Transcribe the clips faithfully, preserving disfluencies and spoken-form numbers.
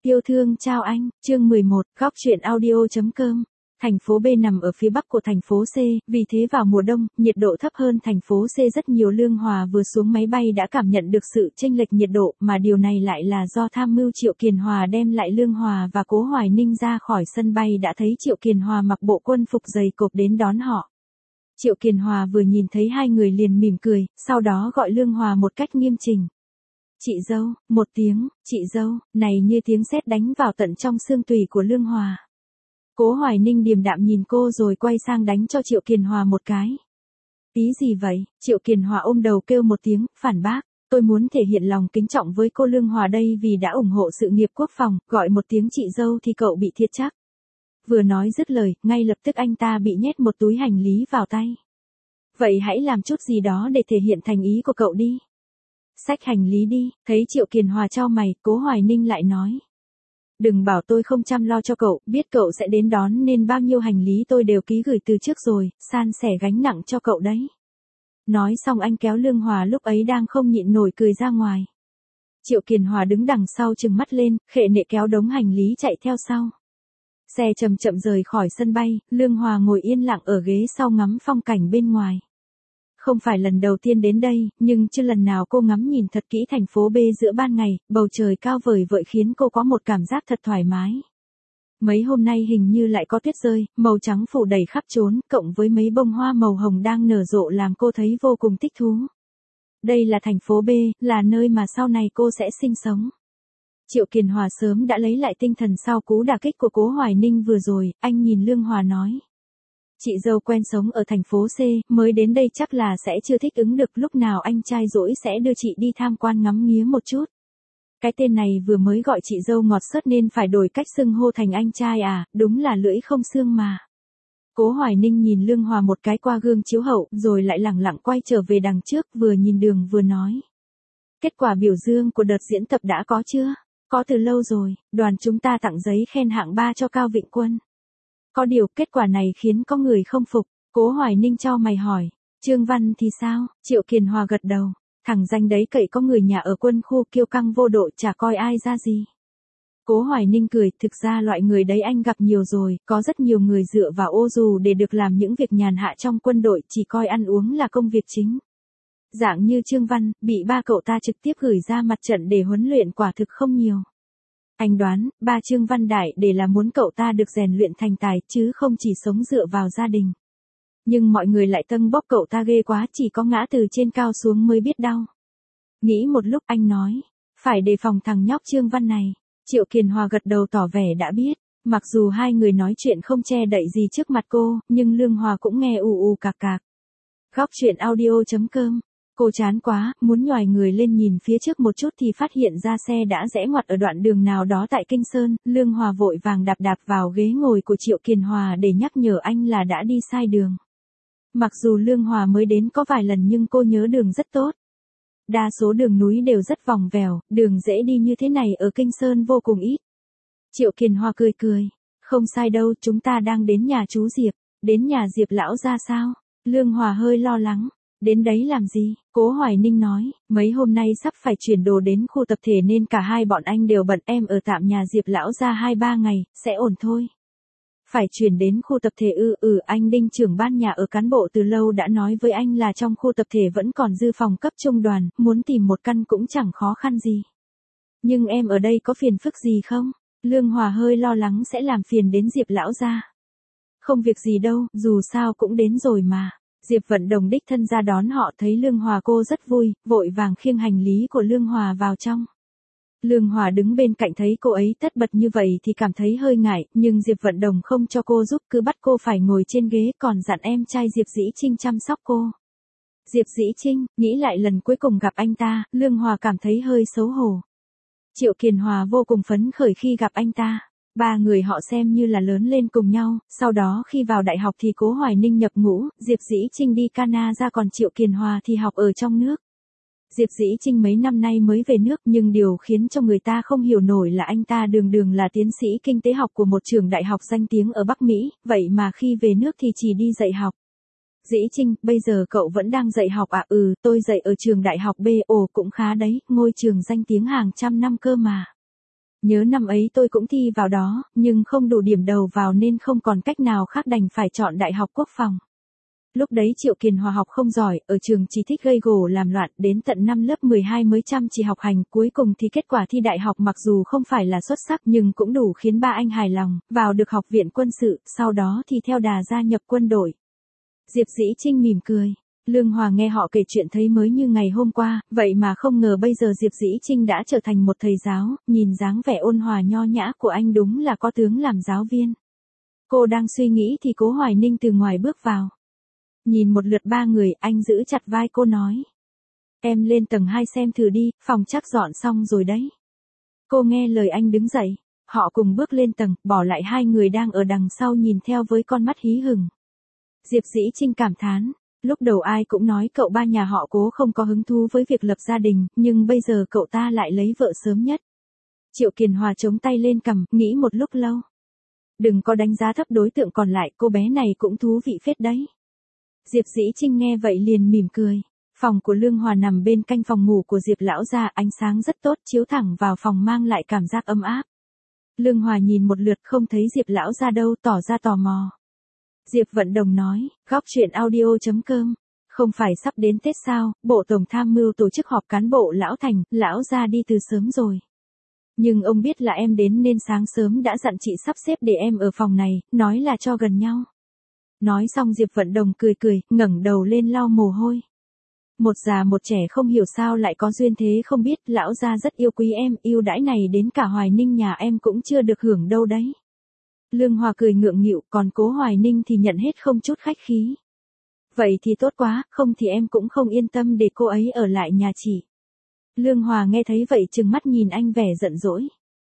Yêu thương chào anh, chương mười một, góc truyện audio.com. Thành phố B nằm ở phía bắc của thành phố C, vì thế vào mùa đông, nhiệt độ thấp hơn thành phố C rất nhiều. Lương Hòa vừa xuống máy bay đã cảm nhận được sự chênh lệch nhiệt độ, mà điều này lại là do tham mưu Triệu Kiền Hòa đem lại Lương Hòa và Cố Hoài Ninh ra khỏi sân bay đã thấy Triệu Kiền Hòa mặc bộ quân phục dày cộp đến đón họ. Triệu Kiền Hòa vừa nhìn thấy hai người liền mỉm cười, sau đó gọi Lương Hòa một cách nghiêm chỉnh. Chị dâu, một tiếng, chị dâu, này như tiếng sét đánh vào tận trong xương tủy của Lương Hòa. Cố Hoài Ninh điềm đạm nhìn cô rồi quay sang đánh cho Triệu Kiền Hòa một cái. Ý gì vậy? Triệu Kiền Hòa ôm đầu kêu một tiếng, phản bác. Tôi muốn thể hiện lòng kính trọng với cô Lương Hòa đây vì đã ủng hộ sự nghiệp quốc phòng, gọi một tiếng chị dâu thì cậu bị thiệt chắc. Vừa nói dứt lời, ngay lập tức anh ta bị nhét một túi hành lý vào tay. Vậy hãy làm chút gì đó để thể hiện thành ý của cậu đi. Xách hành lý đi, thấy Triệu Kiền Hòa chau mày, Cố Hoài Ninh lại nói. Đừng bảo tôi không chăm lo cho cậu, biết cậu sẽ đến đón nên bao nhiêu hành lý tôi đều ký gửi từ trước rồi, san sẻ gánh nặng cho cậu đấy. Nói xong anh kéo Lương Hòa lúc ấy đang không nhịn nổi cười ra ngoài. Triệu Kiền Hòa đứng đằng sau trừng mắt lên, khệ nệ kéo đống hành lý chạy theo sau. Xe chậm chậm rời khỏi sân bay, Lương Hòa ngồi yên lặng ở ghế sau ngắm phong cảnh bên ngoài. Không phải lần đầu tiên đến đây, nhưng chưa lần nào cô ngắm nhìn thật kỹ thành phố B giữa ban ngày, bầu trời cao vời vợi khiến cô có một cảm giác thật thoải mái. Mấy hôm nay hình như lại có tuyết rơi, màu trắng phủ đầy khắp trốn, cộng với mấy bông hoa màu hồng đang nở rộ làm cô thấy vô cùng thích thú. Đây là thành phố B, là nơi mà sau này cô sẽ sinh sống. Triệu Kiền Hòa sớm đã lấy lại tinh thần sau cú đả kích của Cố Hoài Ninh vừa rồi, anh nhìn Lương Hòa nói. Chị dâu quen sống ở thành phố C, mới đến đây chắc là sẽ chưa thích ứng được, lúc nào anh trai rỗi sẽ đưa chị đi tham quan ngắm nghía một chút. Cái tên này vừa mới gọi chị dâu ngọt sớt nên phải đổi cách xưng hô thành anh trai à, đúng là lưỡi không xương mà. Cố Hoài Ninh nhìn Lương Hòa một cái qua gương chiếu hậu, rồi lại lẳng lặng quay trở về đằng trước, vừa nhìn đường vừa nói. Kết quả biểu dương của đợt diễn tập đã có chưa? Có từ lâu rồi, đoàn chúng ta tặng giấy khen hạng ba cho Cao Vịnh Quân. Có điều kết quả này khiến có người không phục, Cố Hoài Ninh cho mày hỏi, Trương Văn thì sao? Triệu Kiền Hòa gật đầu, thằng danh đấy cậy có người nhà ở quân khu kiêu căng vô độ chả coi ai ra gì. Cố Hoài Ninh cười, thực ra loại người đấy anh gặp nhiều rồi, có rất nhiều người dựa vào ô dù để được làm những việc nhàn hạ trong quân đội, chỉ coi ăn uống là công việc chính. Dạng như Trương Văn, bị ba cậu ta trực tiếp gửi ra mặt trận để huấn luyện quả thực không nhiều. Anh đoán, ba Trương Văn Đại để là muốn cậu ta được rèn luyện thành tài, chứ không chỉ sống dựa vào gia đình. Nhưng mọi người lại tâng bốc cậu ta ghê quá, chỉ có ngã từ trên cao xuống mới biết đau. Nghĩ một lúc anh nói, phải đề phòng thằng nhóc Trương Văn này. Triệu Kiền Hòa gật đầu tỏ vẻ đã biết, mặc dù hai người nói chuyện không che đậy gì trước mặt cô, nhưng Lương Hòa cũng nghe ù ù cạc cạc. Góc truyện audio.com. Cô chán quá, muốn nhoài người lên nhìn phía trước một chút thì phát hiện ra xe đã rẽ ngoặt ở đoạn đường nào đó tại Kinh Sơn, Lương Hòa vội vàng đạp đạp vào ghế ngồi của Triệu Kiền Hòa để nhắc nhở anh là đã đi sai đường. Mặc dù Lương Hòa mới đến có vài lần nhưng cô nhớ đường rất tốt. Đa số đường núi đều rất vòng vèo, đường dễ đi như thế này ở Kinh Sơn vô cùng ít. Triệu Kiền Hòa cười cười, không sai đâu, chúng ta đang đến nhà chú Diệp, đến nhà Diệp lão ra sao? Lương Hòa hơi lo lắng. Đến đấy làm gì? Cố Hoài Ninh nói, mấy hôm nay sắp phải chuyển đồ đến khu tập thể nên cả hai bọn anh đều bận, em ở tạm nhà Diệp lão ra hai ba ngày, sẽ ổn thôi. Phải chuyển đến khu tập thể ư? Ừ, anh Đinh trưởng ban nhà ở cán bộ từ lâu đã nói với anh là trong khu tập thể vẫn còn dư phòng cấp trung đoàn, muốn tìm một căn cũng chẳng khó khăn gì. Nhưng em ở đây có phiền phức gì không? Lương Hòa hơi lo lắng sẽ làm phiền đến Diệp lão ra. Không việc gì đâu, dù sao cũng đến rồi mà. Diệp Vận Đồng đích thân ra đón họ, thấy Lương Hòa cô rất vui, vội vàng khiêng hành lý của Lương Hòa vào trong. Lương Hòa đứng bên cạnh thấy cô ấy tất bật như vậy thì cảm thấy hơi ngại, nhưng Diệp Vận Đồng không cho cô giúp, cứ bắt cô phải ngồi trên ghế, còn dặn em trai Diệp Dĩ Trinh chăm sóc cô. Diệp Dĩ Trinh, nghĩ lại lần cuối cùng gặp anh ta, Lương Hòa cảm thấy hơi xấu hổ. Triệu Kiền Hòa vô cùng phấn khởi khi gặp anh ta. Ba người họ xem như là lớn lên cùng nhau, sau đó khi vào đại học thì Cố Hoài Ninh nhập ngũ, Diệp Dĩ Trinh đi Canada, còn Triệu Kiền Hòa thì học ở trong nước. Diệp Dĩ Trinh mấy năm nay mới về nước, nhưng điều khiến cho người ta không hiểu nổi là anh ta đường đường là tiến sĩ kinh tế học của một trường đại học danh tiếng ở Bắc Mỹ, vậy mà khi về nước thì chỉ đi dạy học. Dĩ Trinh, bây giờ cậu vẫn đang dạy học à? Ừ, tôi dạy ở trường đại học B, ồ cũng khá đấy, ngôi trường danh tiếng hàng trăm năm cơ mà. Nhớ năm ấy tôi cũng thi vào đó, nhưng không đủ điểm đầu vào nên không còn cách nào khác đành phải chọn Đại học Quốc phòng. Lúc đấy Triệu Kiền Hòa học không giỏi, ở trường chỉ thích gây gổ làm loạn, đến tận năm lớp mười hai mới chăm chỉ học hành, cuối cùng thì kết quả thi đại học mặc dù không phải là xuất sắc nhưng cũng đủ khiến ba anh hài lòng, vào được học viện quân sự, sau đó thì theo đà gia nhập quân đội. Diệp Dĩ Trinh mỉm cười. Lương Hòa nghe họ kể chuyện thấy mới như ngày hôm qua, vậy mà không ngờ bây giờ Diệp Dĩ Trinh đã trở thành một thầy giáo, nhìn dáng vẻ ôn hòa nho nhã của anh đúng là có tướng làm giáo viên. Cô đang suy nghĩ thì Cố Hoài Ninh từ ngoài bước vào. Nhìn một lượt ba người, anh giữ chặt vai cô nói. Em lên tầng hai xem thử đi, phòng chắc dọn xong rồi đấy. Cô nghe lời anh đứng dậy, họ cùng bước lên tầng, bỏ lại hai người đang ở đằng sau nhìn theo với con mắt hí hửng. Diệp Dĩ Trinh cảm thán. Lúc đầu ai cũng nói cậu ba nhà họ Cố không có hứng thú với việc lập gia đình, nhưng bây giờ cậu ta lại lấy vợ sớm nhất. Triệu Kiền Hòa chống tay lên cằm, nghĩ một lúc lâu. Đừng có đánh giá thấp đối tượng còn lại, cô bé này cũng thú vị phết đấy. Diệp Dĩ Trinh nghe vậy liền mỉm cười. Phòng của Lương Hòa nằm bên cạnh phòng ngủ của Diệp lão gia, ánh sáng rất tốt chiếu thẳng vào phòng mang lại cảm giác ấm áp. Lương Hòa nhìn một lượt không thấy Diệp lão gia đâu, tỏ ra tò mò. Diệp Vận Đồng nói, góc chuyện audio.com, không phải sắp đến Tết sao, Bộ Tổng Tham mưu tổ chức họp cán bộ lão thành, lão ra đi từ sớm rồi. Nhưng ông biết là em đến nên sáng sớm đã dặn chị sắp xếp để em ở phòng này, nói là cho gần nhau. Nói xong Diệp Vận Đồng cười cười, ngẩng đầu lên lau mồ hôi. Một già một trẻ không hiểu sao lại có duyên thế không biết, lão gia rất yêu quý em, yêu đãi này đến cả Hoài Ninh nhà em cũng chưa được hưởng đâu đấy. Lương Hòa cười ngượng nghịu, còn Cố Hoài Ninh thì nhận hết không chút khách khí. Vậy thì tốt quá, không thì em cũng không yên tâm để cô ấy ở lại nhà chị. Lương Hòa nghe thấy vậy trừng mắt nhìn anh vẻ giận dỗi.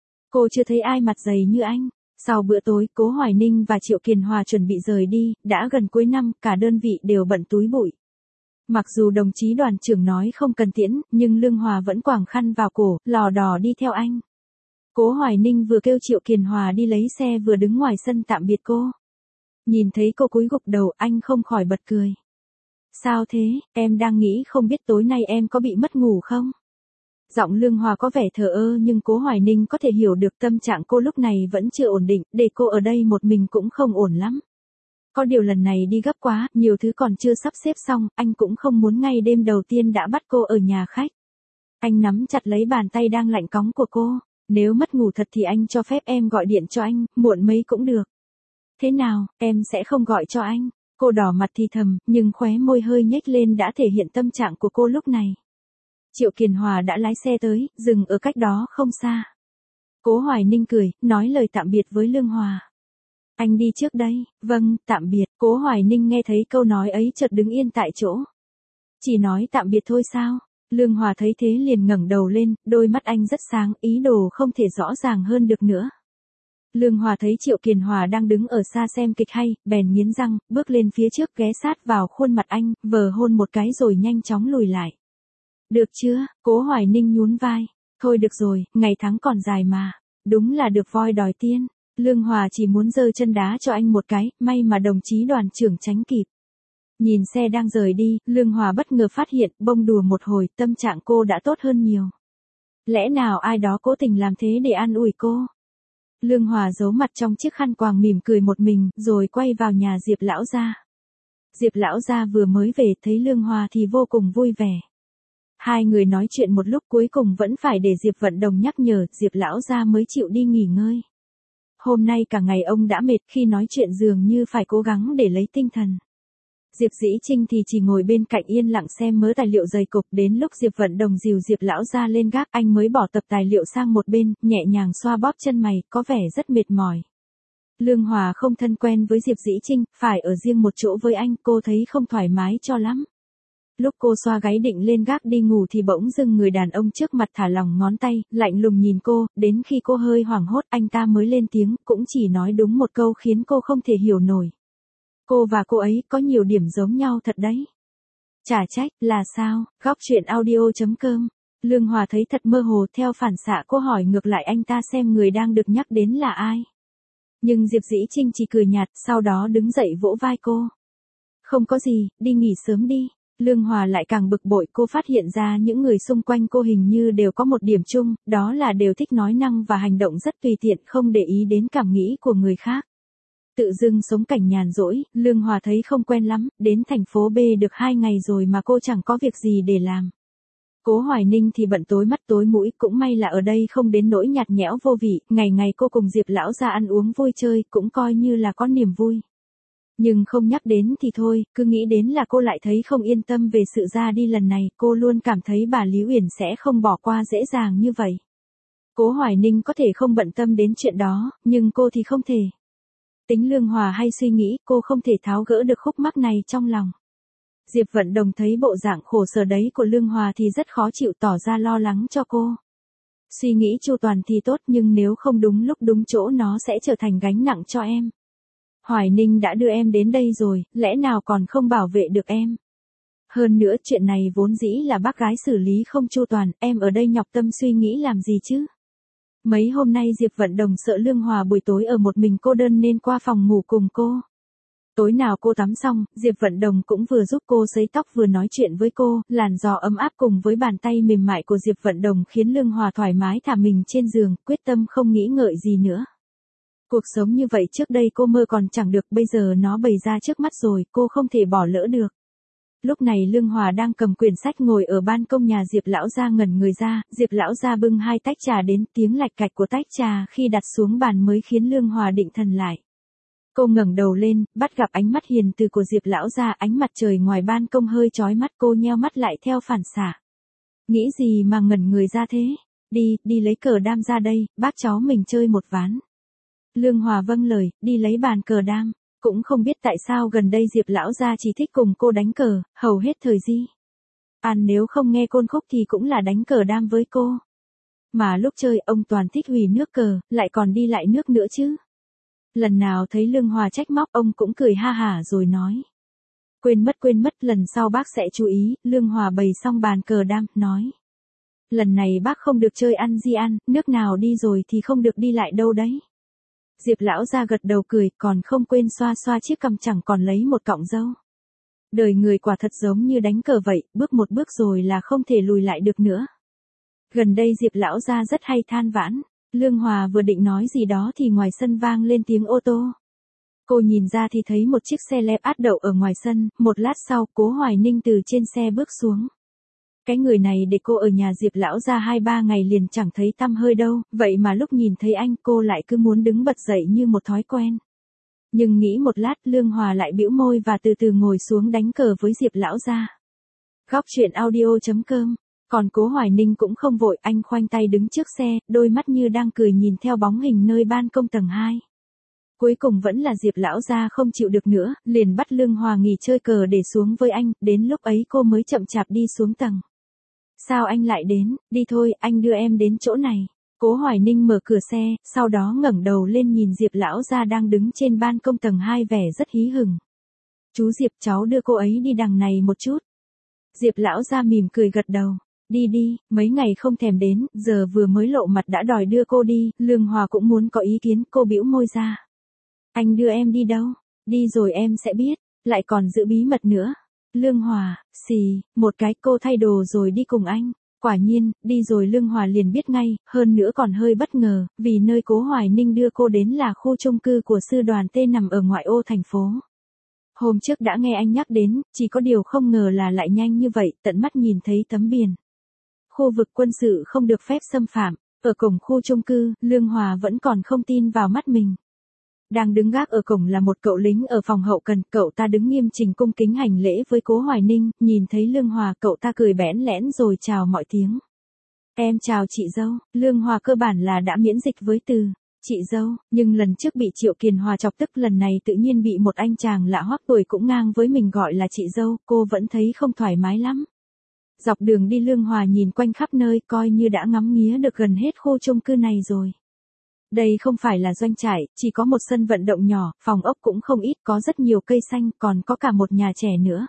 Cô chưa thấy ai mặt dày như anh. Sau bữa tối, Cố Hoài Ninh và Triệu Kiền Hòa chuẩn bị rời đi, đã gần cuối năm, cả đơn vị đều bận túi bụi. Mặc dù đồng chí đoàn trưởng nói không cần tiễn, nhưng Lương Hòa vẫn quàng khăn vào cổ, lò đò đi theo anh. Cố Hoài Ninh vừa kêu Triệu Kiền Hòa đi lấy xe vừa đứng ngoài sân tạm biệt cô. Nhìn thấy cô cúi gục đầu, anh không khỏi bật cười. Sao thế, em đang nghĩ không biết tối nay em có bị mất ngủ không? Giọng Lương Hòa có vẻ thờ ơ nhưng Cố Hoài Ninh có thể hiểu được tâm trạng cô lúc này vẫn chưa ổn định, để cô ở đây một mình cũng không ổn lắm. Có điều lần này đi gấp quá, nhiều thứ còn chưa sắp xếp xong, anh cũng không muốn ngay đêm đầu tiên đã bắt cô ở nhà khách. Anh nắm chặt lấy bàn tay đang lạnh cóng của cô. Nếu mất ngủ thật thì anh cho phép em gọi điện cho anh, muộn mấy cũng được. Thế nào, em sẽ không gọi cho anh. Cô đỏ mặt thì thầm, nhưng khóe môi hơi nhếch lên đã thể hiện tâm trạng của cô lúc này. Triệu Kiền Hòa đã lái xe tới, dừng ở cách đó không xa. Cố Hoài Ninh cười, nói lời tạm biệt với Lương Hòa. Anh đi trước đây, vâng, tạm biệt. Cố Hoài Ninh nghe thấy câu nói ấy chợt đứng yên tại chỗ. Chỉ nói tạm biệt thôi sao? Lương Hòa thấy thế liền ngẩng đầu lên, đôi mắt anh rất sáng, ý đồ không thể rõ ràng hơn được nữa. Lương Hòa thấy Triệu Kiền Hòa đang đứng ở xa xem kịch hay, bèn nghiến răng, bước lên phía trước ghé sát vào khuôn mặt anh, vờ hôn một cái rồi nhanh chóng lùi lại. Được chưa? Cố Hoài Ninh nhún vai. Thôi được rồi, ngày tháng còn dài mà. Đúng là được voi đòi tiên. Lương Hòa chỉ muốn giơ chân đá cho anh một cái, may mà đồng chí đoàn trưởng tránh kịp. Nhìn xe đang rời đi, Lương Hòa bất ngờ phát hiện, bông đùa một hồi, tâm trạng cô đã tốt hơn nhiều. Lẽ nào ai đó cố tình làm thế để an ủi cô? Lương Hòa giấu mặt trong chiếc khăn quàng mỉm cười một mình, rồi quay vào nhà Diệp lão gia. Diệp lão gia vừa mới về thấy Lương Hòa thì vô cùng vui vẻ. Hai người nói chuyện một lúc cuối cùng vẫn phải để Diệp Vận Đồng nhắc nhở, Diệp lão gia mới chịu đi nghỉ ngơi. Hôm nay cả ngày ông đã mệt, khi nói chuyện dường như phải cố gắng để lấy tinh thần. Diệp Dĩ Trinh thì chỉ ngồi bên cạnh yên lặng xem mớ tài liệu dày cộp, đến lúc Diệp Vận Đồng dìu Diệp lão gia lên gác, anh mới bỏ tập tài liệu sang một bên, nhẹ nhàng xoa bóp chân mày, có vẻ rất mệt mỏi. Lương Hòa không thân quen với Diệp Dĩ Trinh, phải ở riêng một chỗ với anh, cô thấy không thoải mái cho lắm. Lúc cô xoa gáy định lên gác đi ngủ thì bỗng dưng người đàn ông trước mặt thả lỏng ngón tay, lạnh lùng nhìn cô, đến khi cô hơi hoảng hốt anh ta mới lên tiếng, cũng chỉ nói đúng một câu khiến cô không thể hiểu nổi. Cô và cô ấy có nhiều điểm giống nhau thật đấy. Chả trách, là sao? Góc chuyện audio.com. Lương Hòa thấy thật mơ hồ, theo phản xạ cô hỏi ngược lại anh ta xem người đang được nhắc đến là ai. Nhưng Diệp Dĩ Trinh chỉ cười nhạt, sau đó đứng dậy vỗ vai cô. Không có gì, đi nghỉ sớm đi. Lương Hòa lại càng bực bội, cô phát hiện ra những người xung quanh cô hình như đều có một điểm chung, đó là đều thích nói năng và hành động rất tùy tiện, không để ý đến cảm nghĩ của người khác. Tự dưng sống cảnh nhàn rỗi, Lương Hòa thấy không quen lắm, đến thành phố B được hai ngày rồi mà cô chẳng có việc gì để làm. Cố Hoài Ninh thì bận tối mắt tối mũi, cũng may là ở đây không đến nỗi nhạt nhẽo vô vị, ngày ngày cô cùng Diệp lão gia ăn uống vui chơi, cũng coi như là có niềm vui. Nhưng không nhắc đến thì thôi, cứ nghĩ đến là cô lại thấy không yên tâm về sự ra đi lần này, cô luôn cảm thấy bà Lý Uyển sẽ không bỏ qua dễ dàng như vậy. Cố Hoài Ninh có thể không bận tâm đến chuyện đó, nhưng cô thì không thể. Tính Lương Hòa hay suy nghĩ, cô không thể tháo gỡ được khúc mắc này trong lòng. Diệp Vận Đồng thấy bộ dạng khổ sở đấy của Lương Hòa thì rất khó chịu, tỏ ra lo lắng cho cô. Suy nghĩ chu toàn thì tốt, nhưng nếu không đúng lúc đúng chỗ nó sẽ trở thành gánh nặng cho em. Hoài Ninh đã đưa em đến đây rồi, lẽ nào còn không bảo vệ được em? Hơn nữa chuyện này vốn dĩ là bác gái xử lý không chu toàn, em ở đây nhọc tâm suy nghĩ làm gì chứ? Mấy hôm nay Diệp Vận Đồng sợ Lương Hòa buổi tối ở một mình cô đơn nên qua phòng ngủ cùng cô. Tối nào cô tắm xong, Diệp Vận Đồng cũng vừa giúp cô sấy tóc vừa nói chuyện với cô, làn gió ấm áp cùng với bàn tay mềm mại của Diệp Vận Đồng khiến Lương Hòa thoải mái thả mình trên giường, quyết tâm không nghĩ ngợi gì nữa. Cuộc sống như vậy trước đây cô mơ còn chẳng được, bây giờ nó bày ra trước mắt rồi, cô không thể bỏ lỡ được. Lúc này Lương Hòa đang cầm quyển sách ngồi ở ban công nhà Diệp lão gia ngẩn người ra, Diệp lão gia bưng hai tách trà đến, tiếng lạch cạch của tách trà khi đặt xuống bàn mới khiến Lương Hòa định thần lại. Cô ngẩng đầu lên, bắt gặp ánh mắt hiền từ của Diệp lão gia, ánh mặt trời ngoài ban công hơi chói mắt, cô nheo mắt lại theo phản xạ. Nghĩ gì mà ngẩn người ra thế? Đi, đi lấy cờ đam ra đây, bác cháu mình chơi một ván. Lương Hòa vâng lời, đi lấy bàn cờ đam. Cũng không biết tại sao gần đây Diệp lão gia chỉ thích cùng cô đánh cờ, hầu hết thời gian. An nếu không nghe côn khúc thì cũng là đánh cờ đam với cô. Mà lúc chơi ông toàn thích hủy nước cờ, lại còn đi lại nước nữa chứ. Lần nào thấy Lương Hòa trách móc ông cũng cười ha hả rồi nói. Quên mất quên mất, lần sau bác sẽ chú ý. Lương Hòa bày xong bàn cờ đam, nói. Lần này bác không được chơi ăn di ăn, nước nào đi rồi thì không được đi lại đâu đấy. Diệp lão gia gật đầu cười, còn không quên xoa xoa chiếc cằm, chẳng còn lấy một cọng râu. Đời người quả thật giống như đánh cờ vậy, bước một bước rồi là không thể lùi lại được nữa. Gần đây Diệp lão gia rất hay than vãn. Lương Hòa vừa định nói gì đó thì ngoài sân vang lên tiếng ô tô. Cô nhìn ra thì thấy một chiếc xe lép át đậu ở ngoài sân, một lát sau Cố Hoài Ninh từ trên xe bước xuống. Cái người này để cô ở nhà Diệp lão gia hai ba ngày liền chẳng thấy tăm hơi đâu, vậy mà lúc nhìn thấy anh cô lại cứ muốn đứng bật dậy như một thói quen. Nhưng nghĩ một lát, Lương Hòa lại bĩu môi và từ từ ngồi xuống đánh cờ với Diệp lão gia. Góc truyện audio chấm com. Còn Cố Hoài Ninh cũng không vội, anh khoanh tay đứng trước xe, đôi mắt như đang cười nhìn theo bóng hình nơi ban công tầng hai. Cuối cùng vẫn là Diệp lão gia không chịu được nữa, liền bắt Lương Hòa nghỉ chơi cờ để xuống với anh, đến lúc ấy cô mới chậm chạp đi xuống tầng. Sao anh lại đến, đi thôi, anh đưa em đến chỗ này. Cố Hoài Ninh mở cửa xe, sau đó ngẩng đầu lên nhìn Diệp lão gia đang đứng trên ban công tầng hai vẻ rất hí hửng. Chú Diệp, cháu đưa cô ấy đi đằng này một chút. Diệp lão gia mỉm cười gật đầu. Đi đi, mấy ngày không thèm đến, giờ vừa mới lộ mặt đã đòi đưa cô đi. Lương Hòa cũng muốn có ý kiến, cô bĩu môi ra. Anh đưa em đi đâu? Đi rồi em sẽ biết, lại còn giữ bí mật nữa. Lương Hòa, xì, một cái, cô thay đồ rồi đi cùng anh. Quả nhiên, đi rồi Lương Hòa liền biết ngay, hơn nữa còn hơi bất ngờ, vì nơi Cố Hoài Ninh đưa cô đến là khu chung cư của sư đoàn T nằm ở ngoại ô thành phố. Hôm trước đã nghe anh nhắc đến, chỉ có điều không ngờ là lại nhanh như vậy, tận mắt nhìn thấy tấm biển. Khu vực quân sự không được phép xâm phạm, ở cổng khu chung cư, Lương Hòa vẫn còn không tin vào mắt mình. Đang đứng gác ở cổng là một cậu lính ở phòng hậu cần, cậu ta đứng nghiêm chỉnh cung kính hành lễ với Cố Hoài Ninh, nhìn thấy Lương Hòa cậu ta cười bẽn lẽn rồi chào mọi tiếng. Em chào chị dâu. Lương Hòa cơ bản là đã miễn dịch với từ chị dâu, nhưng lần trước bị Triệu Kiền Hòa chọc tức, lần này tự nhiên bị một anh chàng lạ hoắc tuổi cũng ngang với mình gọi là chị dâu, cô vẫn thấy không thoải mái lắm. Dọc đường đi Lương Hòa nhìn quanh khắp nơi, coi như đã ngắm nghía được gần hết khu chung cư này rồi. Đây không phải là doanh trại, chỉ có một sân vận động nhỏ, phòng ốc cũng không ít, có rất nhiều cây xanh, còn có cả một nhà trẻ nữa.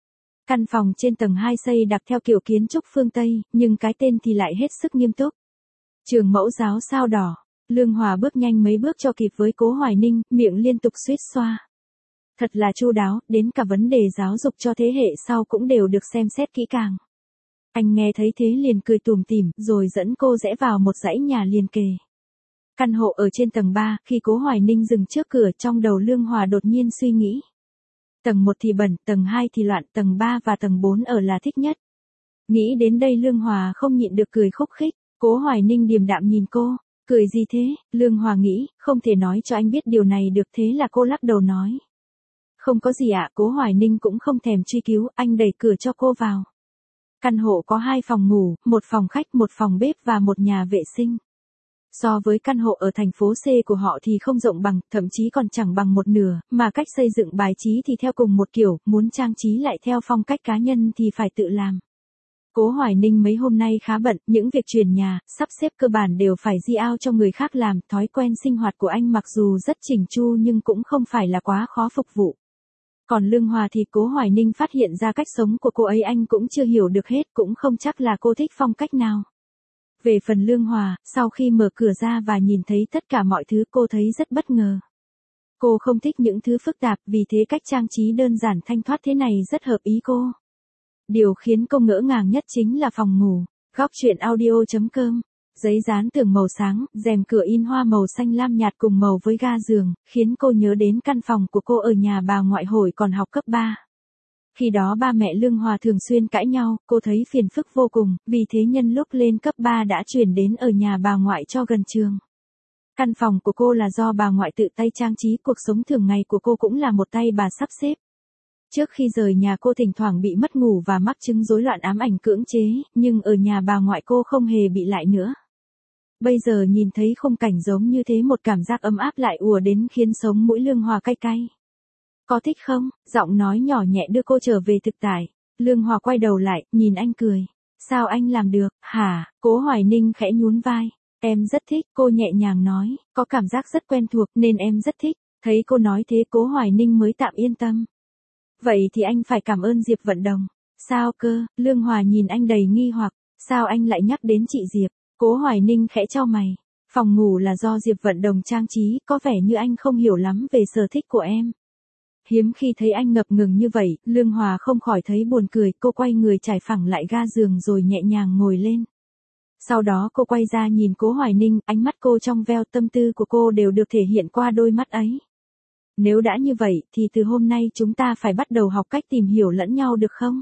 Căn phòng trên tầng hai xây đặc theo kiểu kiến trúc phương Tây, nhưng cái tên thì lại hết sức nghiêm túc. Trường mẫu giáo sao đỏ. Lương Hòa bước nhanh mấy bước cho kịp với Cố Hoài Ninh, miệng liên tục suýt xoa. Thật là chu đáo, đến cả vấn đề giáo dục cho thế hệ sau cũng đều được xem xét kỹ càng. Anh nghe thấy thế liền cười tủm tỉm, rồi dẫn cô rẽ vào một dãy nhà liền kề. Căn hộ ở trên tầng ba, khi Cố Hoài Ninh dừng trước cửa, trong đầu Lương Hòa đột nhiên suy nghĩ. Tầng một thì bẩn, tầng hai thì loạn, tầng ba và tầng bốn ở là thích nhất. Nghĩ đến đây Lương Hòa không nhịn được cười khúc khích. Cố Hoài Ninh điềm đạm nhìn cô, cười gì thế? Lương Hòa nghĩ, không thể nói cho anh biết điều này được, thế là cô lắc đầu nói. Không có gì ạ. Cố Hoài Ninh cũng không thèm truy cứu, anh đẩy cửa cho cô vào. Căn hộ có hai phòng ngủ, một phòng khách, một phòng bếp và một nhà vệ sinh. So với căn hộ ở thành phố C của họ thì không rộng bằng, thậm chí còn chẳng bằng một nửa, mà cách xây dựng bài trí thì theo cùng một kiểu, muốn trang trí lại theo phong cách cá nhân thì phải tự làm. Cố Hoài Ninh mấy hôm nay khá bận, những việc chuyển nhà, sắp xếp cơ bản đều phải di ao cho người khác làm, thói quen sinh hoạt của anh mặc dù rất chỉnh chu nhưng cũng không phải là quá khó phục vụ. Còn Lương Hòa thì Cố Hoài Ninh phát hiện ra cách sống của cô ấy anh cũng chưa hiểu được hết, cũng không chắc là cô thích phong cách nào. Về phần Lương Hòa, sau khi mở cửa ra và nhìn thấy tất cả mọi thứ cô thấy rất bất ngờ. Cô không thích những thứ phức tạp, vì thế cách trang trí đơn giản thanh thoát thế này rất hợp ý cô. Điều khiến cô ngỡ ngàng nhất chính là phòng ngủ. Góc truyện audio chấm com. Giấy dán tường màu sáng, rèm cửa in hoa màu xanh lam nhạt cùng màu với ga giường, khiến cô nhớ đến căn phòng của cô ở nhà bà ngoại hồi còn học cấp ba. Khi đó ba mẹ Lương Hòa thường xuyên cãi nhau, cô thấy phiền phức vô cùng, vì thế nhân lúc lên cấp ba đã chuyển đến ở nhà bà ngoại cho gần trường. Căn phòng của cô là do bà ngoại tự tay trang trí, cuộc sống thường ngày của cô cũng là một tay bà sắp xếp. Trước khi rời nhà cô thỉnh thoảng bị mất ngủ và mắc chứng rối loạn ám ảnh cưỡng chế, nhưng ở nhà bà ngoại cô không hề bị lại nữa. Bây giờ nhìn thấy khung cảnh giống như thế, một cảm giác ấm áp lại ùa đến khiến sống mũi Lương Hòa cay cay. Có thích không? Giọng nói nhỏ nhẹ đưa cô trở về thực tại. Lương Hòa quay đầu lại, nhìn anh cười. Sao anh làm được, hả? Cố Hoài Ninh khẽ nhún vai. Em rất thích, cô nhẹ nhàng nói, có cảm giác rất quen thuộc nên em rất thích. Thấy cô nói thế Cố Hoài Ninh mới tạm yên tâm. Vậy thì anh phải cảm ơn Diệp Vận Đồng. Sao cơ? Lương Hòa nhìn anh đầy nghi hoặc. Sao anh lại nhắc đến chị Diệp? Cố Hoài Ninh khẽ chau mày. Phòng ngủ là do Diệp Vận Đồng trang trí, có vẻ như anh không hiểu lắm về sở thích của em. Hiếm khi thấy anh ngập ngừng như vậy, Lương Hòa không khỏi thấy buồn cười, cô quay người trải phẳng lại ga giường rồi nhẹ nhàng ngồi lên. Sau đó cô quay ra nhìn Cố Hoài Ninh, ánh mắt cô trong veo, tâm tư của cô đều được thể hiện qua đôi mắt ấy. Nếu đã như vậy, thì từ hôm nay chúng ta phải bắt đầu học cách tìm hiểu lẫn nhau được không?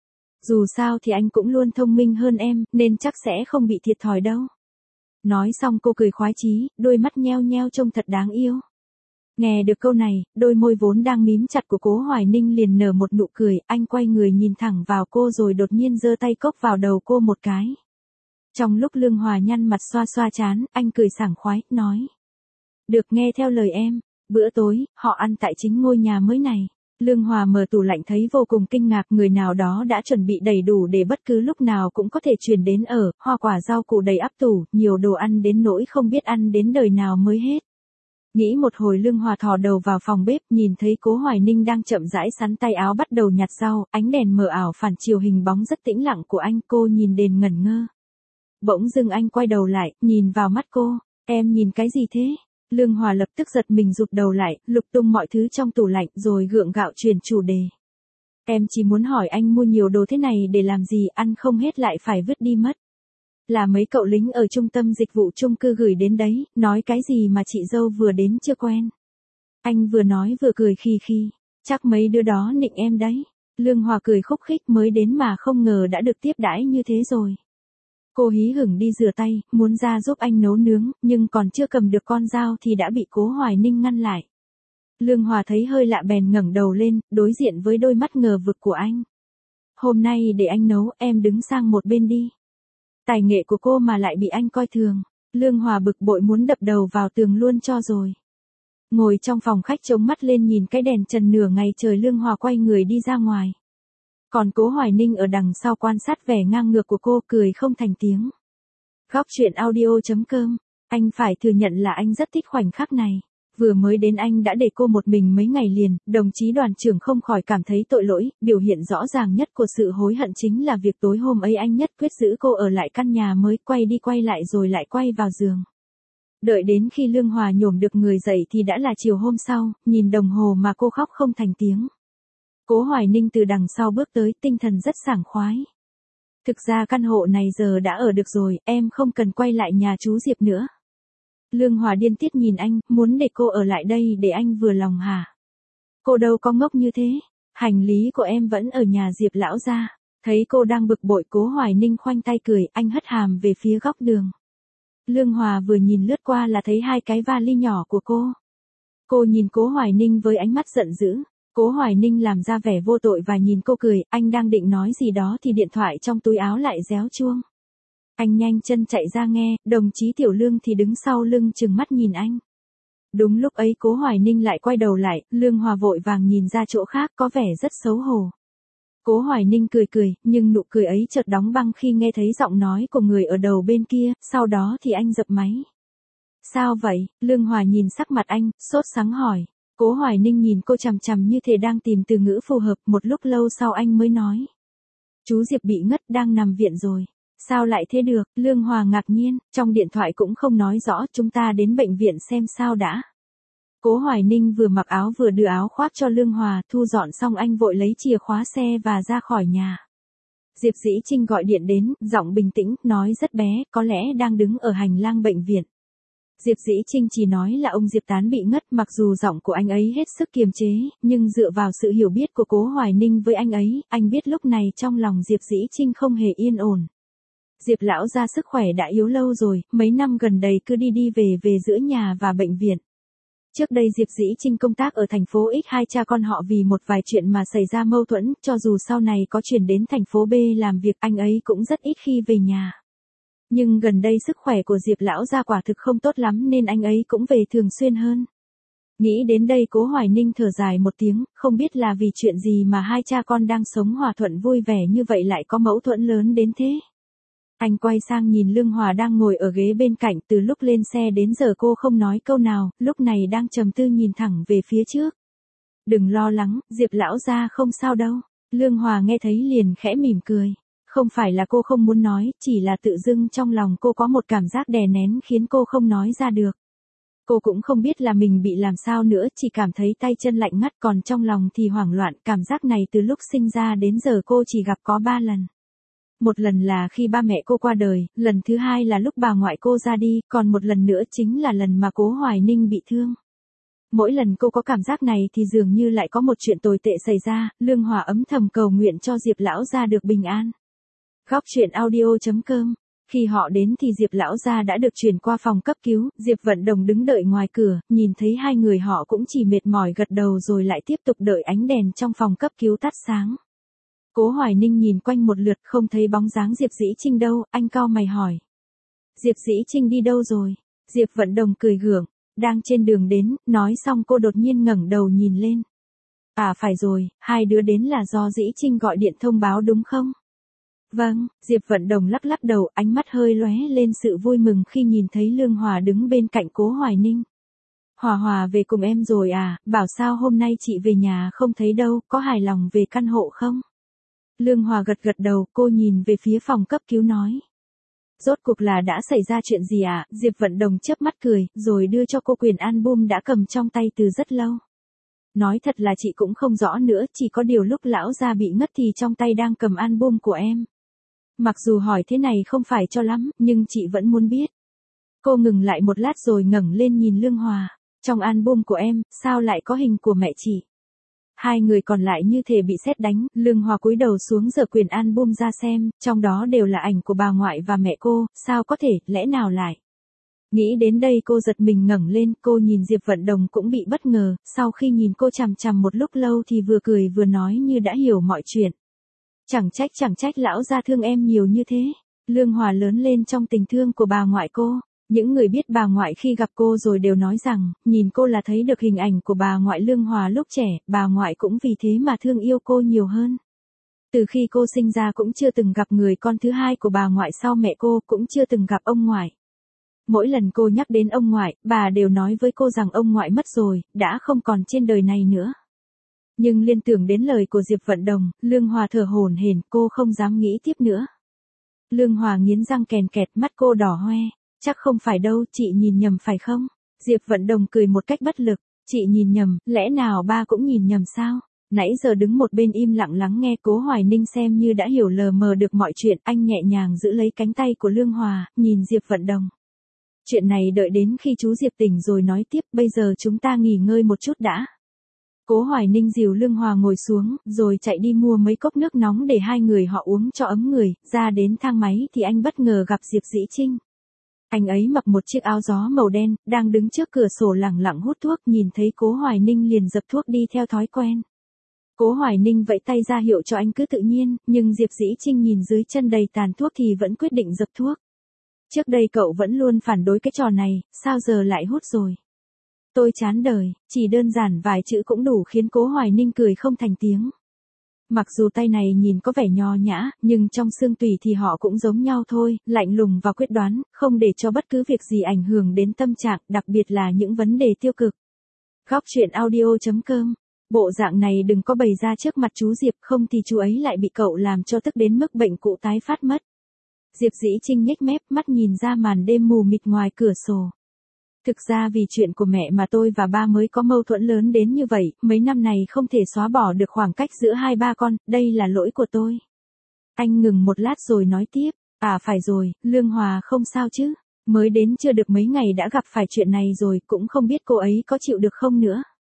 Dù sao thì anh cũng luôn thông minh hơn em, nên chắc sẽ không bị thiệt thòi đâu. Nói xong cô cười khoái chí, đôi mắt nheo nheo trông thật đáng yêu. Nghe được câu này, đôi môi vốn đang mím chặt của Cố Hoài Ninh liền nở một nụ cười, anh quay người nhìn thẳng vào cô rồi đột nhiên giơ tay cốc vào đầu cô một cái. Trong lúc Lương Hòa nhăn mặt xoa xoa trán, anh cười sảng khoái, nói. Được, nghe theo lời em. Bữa tối, họ ăn tại chính ngôi nhà mới này. Lương Hòa mở tủ lạnh thấy vô cùng kinh ngạc, người nào đó đã chuẩn bị đầy đủ để bất cứ lúc nào cũng có thể chuyển đến ở, hoa quả rau củ đầy ắp tủ, nhiều đồ ăn đến nỗi không biết ăn đến đời nào mới hết. Nghĩ một hồi Lương Hòa thò đầu vào phòng bếp, nhìn thấy Cố Hoài Ninh đang chậm rãi sắn tay áo bắt đầu nhặt rau, ánh đèn mờ ảo phản chiếu hình bóng rất tĩnh lặng của anh, cô nhìn đến ngẩn ngơ. Bỗng dưng anh quay đầu lại, nhìn vào mắt cô, em nhìn cái gì thế? Lương Hòa lập tức giật mình rụt đầu lại, lục tung mọi thứ trong tủ lạnh rồi gượng gạo chuyển chủ đề. Em chỉ muốn hỏi anh mua nhiều đồ thế này để làm gì, ăn không hết lại phải vứt đi mất. Là mấy cậu lính ở trung tâm dịch vụ chung cư gửi đến đấy, nói cái gì mà chị dâu vừa đến chưa quen. Anh vừa nói vừa cười khì khì, chắc mấy đứa đó nịnh em đấy. Lương Hòa cười khúc khích, mới đến mà không ngờ đã được tiếp đãi như thế rồi. Cô hí hửng đi rửa tay, muốn ra giúp anh nấu nướng, nhưng còn chưa cầm được con dao thì đã bị Cố Hoài Ninh ngăn lại. Lương Hòa thấy hơi lạ bèn ngẩng đầu lên, đối diện với đôi mắt ngờ vực của anh. Hôm nay để anh nấu, em đứng sang một bên đi. Tài nghệ của cô mà lại bị anh coi thường. Lương Hòa bực bội muốn đập đầu vào tường luôn cho rồi. Ngồi trong phòng khách chống mắt lên nhìn cái đèn trần nửa ngày trời, Lương Hòa quay người đi ra ngoài. Còn Cố Hoài Ninh ở đằng sau quan sát vẻ ngang ngược của cô, cười không thành tiếng. Góc truyện audio chấm com. Anh phải thừa nhận là anh rất thích khoảnh khắc này. Vừa mới đến anh đã để cô một mình mấy ngày liền, đồng chí đoàn trưởng không khỏi cảm thấy tội lỗi, biểu hiện rõ ràng nhất của sự hối hận chính là việc tối hôm ấy anh nhất quyết giữ cô ở lại căn nhà mới, quay đi quay lại rồi lại quay vào giường. Đợi đến khi Lương Hòa nhổm được người dậy thì đã là chiều hôm sau, nhìn đồng hồ mà cô khóc không thành tiếng. Cố Hoài Ninh từ đằng sau bước tới, tinh thần rất sảng khoái. Thực ra căn hộ này giờ đã ở được rồi, em không cần quay lại nhà chú Diệp nữa. Lương Hòa điên tiết nhìn anh, muốn để cô ở lại đây để anh vừa lòng hả? Cô đâu có ngốc như thế, hành lý của em vẫn ở nhà Diệp lão gia. Thấy cô đang bực bội, Cố Hoài Ninh khoanh tay cười, anh hất hàm về phía góc đường. Lương Hòa vừa nhìn lướt qua là thấy hai cái vali nhỏ của cô. Cô nhìn Cố Hoài Ninh với ánh mắt giận dữ. Cố Hoài Ninh làm ra vẻ vô tội và nhìn cô cười, anh đang định nói gì đó thì điện thoại trong túi áo lại réo chuông. Anh nhanh chân chạy ra nghe, đồng chí Tiểu Lương thì đứng sau lưng trừng mắt nhìn anh. Đúng lúc ấy Cố Hoài Ninh lại quay đầu lại, Lương Hòa vội vàng nhìn ra chỗ khác có vẻ rất xấu hổ. Cố Hoài Ninh cười cười, nhưng nụ cười ấy chợt đóng băng khi nghe thấy giọng nói của người ở đầu bên kia, sau đó thì anh dập máy. Sao vậy? Lương Hòa nhìn sắc mặt anh, sốt sắng hỏi. Cố Hoài Ninh nhìn cô chằm chằm như thể đang tìm từ ngữ phù hợp, một lúc lâu sau anh mới nói. Chú Diệp bị ngất, đang nằm viện rồi. Sao lại thế được? Lương Hòa ngạc nhiên, trong điện thoại cũng không nói rõ, chúng ta đến bệnh viện xem sao đã. Cố Hoài Ninh vừa mặc áo vừa đưa áo khoác cho Lương Hòa, thu dọn xong anh vội lấy chìa khóa xe và ra khỏi nhà. Diệp Dĩ Trinh gọi điện đến, giọng bình tĩnh, nói rất bé, có lẽ đang đứng ở hành lang bệnh viện. Diệp Dĩ Trinh chỉ nói là ông Diệp Tán bị ngất, mặc dù giọng của anh ấy hết sức kiềm chế, nhưng dựa vào sự hiểu biết của Cố Hoài Ninh với anh ấy, anh biết lúc này trong lòng Diệp Dĩ Trinh không hề yên ổn. Diệp lão gia sức khỏe đã yếu lâu rồi, mấy năm gần đây cứ đi đi về về giữa nhà và bệnh viện. Trước đây Diệp Dĩ Trinh công tác ở thành phố X, hai cha con họ vì một vài chuyện mà xảy ra mâu thuẫn, cho dù sau này có chuyển đến thành phố B làm việc, anh ấy cũng rất ít khi về nhà. Nhưng gần đây sức khỏe của Diệp lão gia quả thực không tốt lắm nên anh ấy cũng về thường xuyên hơn. Nghĩ đến đây Cố Hoài Ninh thở dài một tiếng, không biết là vì chuyện gì mà hai cha con đang sống hòa thuận vui vẻ như vậy lại có mâu thuẫn lớn đến thế. Anh quay sang nhìn Lương Hòa đang ngồi ở ghế bên cạnh, từ lúc lên xe đến giờ cô không nói câu nào, lúc này đang trầm tư nhìn thẳng về phía trước. Đừng lo lắng, Diệp lão gia không sao đâu. Lương Hòa nghe thấy liền khẽ mỉm cười. Không phải là cô không muốn nói, chỉ là tự dưng trong lòng cô có một cảm giác đè nén khiến cô không nói ra được. Cô cũng không biết là mình bị làm sao nữa, chỉ cảm thấy tay chân lạnh ngắt, còn trong lòng thì hoảng loạn. Cảm giác này từ lúc sinh ra đến giờ cô chỉ gặp có ba lần. Một lần là khi ba mẹ cô qua đời, lần thứ hai là lúc bà ngoại cô ra đi, còn một lần nữa chính là lần mà Cố Hoài Ninh bị thương. Mỗi lần cô có cảm giác này thì dường như lại có một chuyện tồi tệ xảy ra. Lương Hòa âm thầm cầu nguyện cho Diệp lão gia được bình an. Góc truyện audio chấm com. Khi họ đến thì Diệp lão gia đã được chuyển qua phòng cấp cứu, Diệp Vận Đồng đứng đợi ngoài cửa, nhìn thấy hai người họ cũng chỉ mệt mỏi gật đầu rồi lại tiếp tục đợi ánh đèn trong phòng cấp cứu tắt sáng. Cố Hoài Ninh nhìn quanh một lượt không thấy bóng dáng Diệp Dĩ Trinh đâu, anh cau mày hỏi. Diệp Dĩ Trinh đi đâu rồi? Diệp Vận Đồng cười gượng, đang trên đường đến, nói xong cô đột nhiên ngẩng đầu nhìn lên. À phải rồi, hai đứa đến là do Dĩ Trinh gọi điện thông báo đúng không? Vâng, Diệp Vận Đồng lắc lắc đầu, ánh mắt hơi lóe lên sự vui mừng khi nhìn thấy Lương Hòa đứng bên cạnh Cố Hoài Ninh. Hòa Hòa về cùng em rồi à, bảo sao hôm nay chị về nhà không thấy đâu, có hài lòng về căn hộ không? Lương Hòa gật gật đầu, cô nhìn về phía phòng cấp cứu nói. Rốt cuộc là đã xảy ra chuyện gì à? Diệp Vận Đồng chớp mắt cười, rồi đưa cho cô quyển album đã cầm trong tay từ rất lâu. Nói thật là chị cũng không rõ nữa, chỉ có điều lúc lão gia bị ngất thì trong tay đang cầm album của em. Mặc dù hỏi thế này không phải cho lắm, nhưng chị vẫn muốn biết. Cô ngừng lại một lát rồi ngẩng lên nhìn Lương Hòa. Trong album của em, sao lại có hình của mẹ chị? Hai người còn lại như thể bị sét đánh, Lương Hòa cúi đầu xuống giở quyển album ra xem, trong đó đều là ảnh của bà ngoại và mẹ cô, sao có thể, lẽ nào lại? Nghĩ đến đây cô giật mình ngẩng lên, cô nhìn Diệp Vận Đồng cũng bị bất ngờ, sau khi nhìn cô chằm chằm một lúc lâu thì vừa cười vừa nói như đã hiểu mọi chuyện. Chẳng trách chẳng trách lão gia thương em nhiều như thế. Lương Hòa lớn lên trong tình thương của bà ngoại cô. Những người biết bà ngoại khi gặp cô rồi đều nói rằng, nhìn cô là thấy được hình ảnh của bà ngoại Lương Hòa lúc trẻ, bà ngoại cũng vì thế mà thương yêu cô nhiều hơn. Từ khi cô sinh ra cũng chưa từng gặp người con thứ hai của bà ngoại sau mẹ cô, cũng chưa từng gặp ông ngoại. Mỗi lần cô nhắc đến ông ngoại, bà đều nói với cô rằng ông ngoại mất rồi, đã không còn trên đời này nữa. Nhưng liên tưởng đến lời của Diệp Vận Đồng, Lương Hòa thở hổn hển, cô không dám nghĩ tiếp nữa. Lương Hòa nghiến răng kèn kẹt, mắt cô đỏ hoe. Chắc không phải đâu, chị nhìn nhầm phải không? Diệp Vận Đồng cười một cách bất lực. Chị nhìn nhầm, lẽ nào ba cũng nhìn nhầm sao? Nãy giờ đứng một bên im lặng lắng nghe Cố Hoài Ninh xem như đã hiểu lờ mờ được mọi chuyện, anh nhẹ nhàng giữ lấy cánh tay của Lương Hòa, nhìn Diệp Vận Đồng. Chuyện này đợi đến khi chú Diệp tỉnh rồi nói tiếp, bây giờ chúng ta nghỉ ngơi một chút đã. Cố Hoài Ninh dìu Lương Hòa ngồi xuống, rồi chạy đi mua mấy cốc nước nóng để hai người họ uống cho ấm người, ra đến thang máy thì anh bất ngờ gặp Diệp Dĩ Trinh. Anh ấy mặc một chiếc áo gió màu đen, đang đứng trước cửa sổ lẳng lặng hút thuốc, nhìn thấy Cố Hoài Ninh liền dập thuốc đi theo thói quen. Cố Hoài Ninh vẫy tay ra hiệu cho anh cứ tự nhiên, nhưng Diệp Dĩ Trinh nhìn dưới chân đầy tàn thuốc thì vẫn quyết định dập thuốc. Trước đây cậu vẫn luôn phản đối cái trò này, sao giờ lại hút rồi? Tôi chán đời, chỉ đơn giản vài chữ cũng đủ khiến Cố Hoài Ninh cười không thành tiếng. Mặc dù tay này nhìn có vẻ nho nhã, nhưng trong xương tủy thì họ cũng giống nhau thôi, lạnh lùng và quyết đoán, không để cho bất cứ việc gì ảnh hưởng đến tâm trạng, đặc biệt là những vấn đề tiêu cực. Góc truyện audio chấm com. Bộ dạng này đừng có bày ra trước mặt chú Diệp, không thì chú ấy lại bị cậu làm cho tức đến mức bệnh cũ tái phát mất. Diệp Dĩ Trinh nhếch mép, mắt nhìn ra màn đêm mù mịt ngoài cửa sổ. Thực ra vì chuyện của mẹ mà tôi và ba mới có mâu thuẫn lớn đến như vậy, mấy năm này không thể xóa bỏ được khoảng cách giữa hai ba con, đây là lỗi của tôi. Anh ngừng một lát rồi nói tiếp, à phải rồi, Lương Hòa không sao chứ, mới đến chưa được mấy ngày đã gặp phải chuyện này rồi, cũng không biết cô ấy có chịu được không nữa.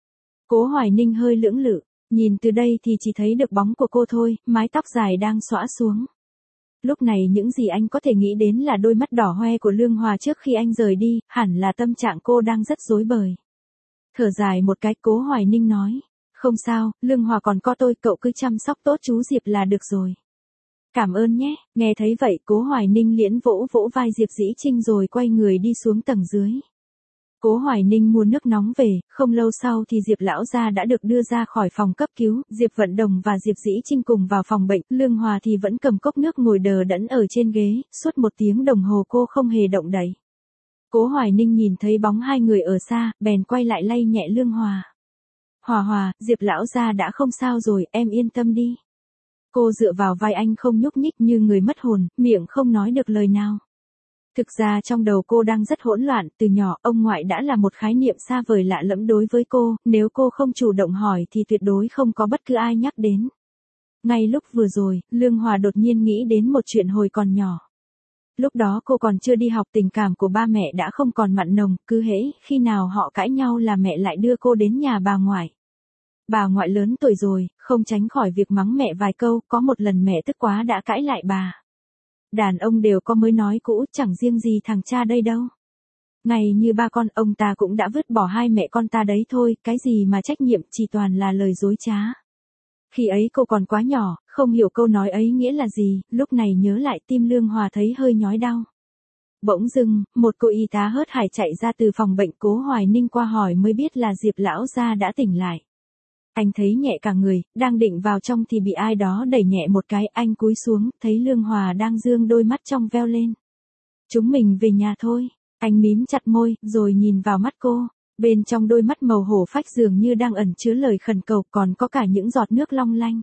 Cố Hoài Ninh hơi lưỡng lự, nhìn từ đây thì chỉ thấy được bóng của cô thôi, mái tóc dài đang xõa xuống. Lúc này những gì anh có thể nghĩ đến là đôi mắt đỏ hoe của Lương Hòa trước khi anh rời đi, hẳn là tâm trạng cô đang rất rối bời. Thở dài một cái, Cố Hoài Ninh nói, không sao, Lương Hòa còn có tôi, cậu cứ chăm sóc tốt chú Diệp là được rồi. Cảm ơn nhé, nghe thấy vậy Cố Hoài Ninh liễn vỗ vỗ vai Diệp Dĩ Trinh rồi quay người đi xuống tầng dưới. Cố Hoài Ninh mua nước nóng về, không lâu sau thì Diệp lão gia đã được đưa ra khỏi phòng cấp cứu, Diệp Vận Đồng và Diệp Dĩ Trinh cùng vào phòng bệnh, Lương Hòa thì vẫn cầm cốc nước ngồi đờ đẫn ở trên ghế, suốt một tiếng đồng hồ cô không hề động đậy. Cố Hoài Ninh nhìn thấy bóng hai người ở xa, bèn quay lại lay nhẹ Lương Hòa. Hòa Hòa, Diệp lão gia đã không sao rồi, em yên tâm đi. Cô dựa vào vai anh không nhúc nhích như người mất hồn, miệng không nói được lời nào. Thực ra trong đầu cô đang rất hỗn loạn, từ nhỏ ông ngoại đã là một khái niệm xa vời lạ lẫm đối với cô, nếu cô không chủ động hỏi thì tuyệt đối không có bất cứ ai nhắc đến. Ngay lúc vừa rồi, Lương Hòa đột nhiên nghĩ đến một chuyện hồi còn nhỏ. Lúc đó cô còn chưa đi học, tình cảm của ba mẹ đã không còn mặn nồng, cứ hễ khi nào họ cãi nhau là mẹ lại đưa cô đến nhà bà ngoại. Bà ngoại lớn tuổi rồi, không tránh khỏi việc mắng mẹ vài câu, có một lần mẹ tức quá đã cãi lại bà. Đàn ông đều có mới nói cũ, chẳng riêng gì thằng cha đây đâu. Ngay như ba con, ông ta cũng đã vứt bỏ hai mẹ con ta đấy thôi, cái gì mà trách nhiệm, chỉ toàn là lời dối trá. Khi ấy cô còn quá nhỏ, không hiểu câu nói ấy nghĩa là gì, lúc này nhớ lại tim Lương Hòa thấy hơi nhói đau. Bỗng dưng, một cô y tá hớt hải chạy ra từ phòng bệnh, Cố Hoài Ninh qua hỏi mới biết là Diệp lão gia đã tỉnh lại. Anh thấy nhẹ cả người, đang định vào trong thì bị ai đó đẩy nhẹ một cái, anh cúi xuống, thấy Lương Hòa đang dương đôi mắt trong veo lên. Chúng mình về nhà thôi. Anh mím chặt môi, rồi nhìn vào mắt cô. Bên trong đôi mắt màu hổ phách dường như đang ẩn chứa lời khẩn cầu, còn có cả những giọt nước long lanh.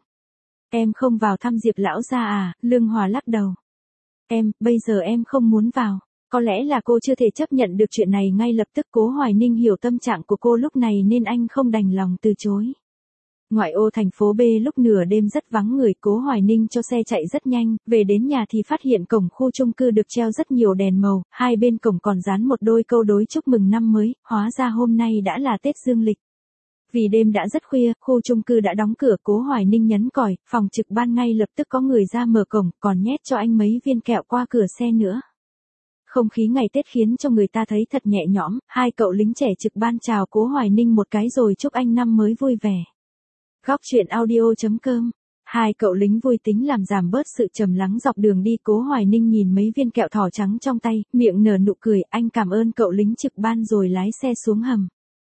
Em không vào thăm Diệp lão gia à? Lương Hòa lắc đầu. Em, bây giờ em không muốn vào. Có lẽ là cô chưa thể chấp nhận được chuyện này ngay lập tức. Cố Hoài Ninh hiểu tâm trạng của cô lúc này nên anh không đành lòng từ chối. Ngoại ô thành phố B lúc nửa đêm rất vắng người, Cố Hoài Ninh cho xe chạy rất nhanh, về đến nhà thì phát hiện cổng khu chung cư được treo rất nhiều đèn màu, hai bên cổng còn dán một đôi câu đối chúc mừng năm mới, hóa ra hôm nay đã là Tết dương lịch. Vì đêm đã rất khuya, khu chung cư đã đóng cửa, Cố Hoài Ninh nhấn còi, phòng trực ban ngay lập tức có người ra mở cổng, còn nhét cho anh mấy viên kẹo qua cửa xe nữa. Không khí ngày Tết khiến cho người ta thấy thật nhẹ nhõm, hai cậu lính trẻ trực ban chào Cố Hoài Ninh một cái rồi chúc anh năm mới vui vẻ. Góc truyện audio chấm com. Hai cậu lính vui tính làm giảm bớt sự trầm lắng dọc đường đi. Cố Hoài Ninh nhìn mấy viên kẹo thỏ trắng trong tay, miệng nở nụ cười, anh cảm ơn cậu lính trực ban rồi lái xe xuống hầm.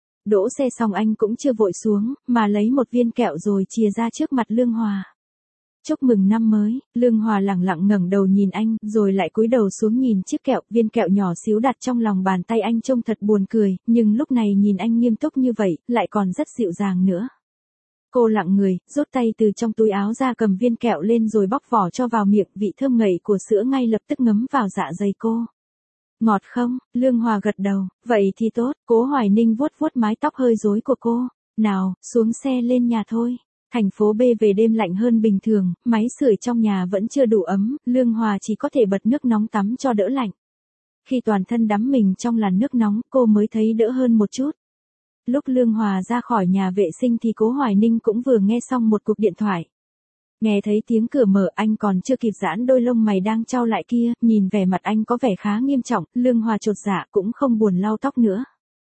Đỗ xe xong anh cũng chưa vội xuống, mà lấy một viên kẹo rồi chìa ra trước mặt Lương Hòa. Chúc mừng năm mới. Lương Hòa lẳng lặng ngẩng đầu nhìn anh, rồi lại cúi đầu xuống nhìn chiếc kẹo, viên kẹo nhỏ xíu đặt trong lòng bàn tay anh trông thật buồn cười, nhưng lúc này nhìn anh nghiêm túc như vậy, lại còn rất dịu dàng nữa. Cô lặng người, rút tay từ trong túi áo ra cầm viên kẹo lên rồi bóc vỏ cho vào miệng, vị thơm ngậy của sữa ngay lập tức ngấm vào dạ dày cô. Ngọt không? Lương Hòa gật đầu, vậy thì tốt. Cố Hoài Ninh vuốt vuốt mái tóc hơi rối của cô. Nào, xuống xe lên nhà thôi. Thành phố B về đêm lạnh hơn bình thường, máy sưởi trong nhà vẫn chưa đủ ấm, Lương Hòa chỉ có thể bật nước nóng tắm cho đỡ lạnh. Khi toàn thân đắm mình trong làn nước nóng, cô mới thấy đỡ hơn một chút. Lúc Lương Hòa ra khỏi nhà vệ sinh thì Cố Hoài Ninh cũng vừa nghe xong một cuộc điện thoại. Nghe thấy tiếng cửa mở, anh còn chưa kịp giãn đôi lông mày đang chau lại kia, nhìn vẻ mặt anh có vẻ khá nghiêm trọng, Lương Hòa chột dạ cũng không buồn lau tóc nữa.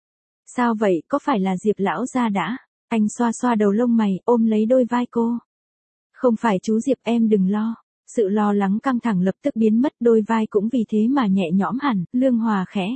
Sao vậy, có phải là Diệp lão gia đã? Anh xoa xoa đầu lông mày, ôm lấy đôi vai cô. Không phải chú Diệp, em đừng lo. Sự lo lắng căng thẳng lập tức biến mất, đôi vai cũng vì thế mà nhẹ nhõm hẳn, Lương Hòa khẽ.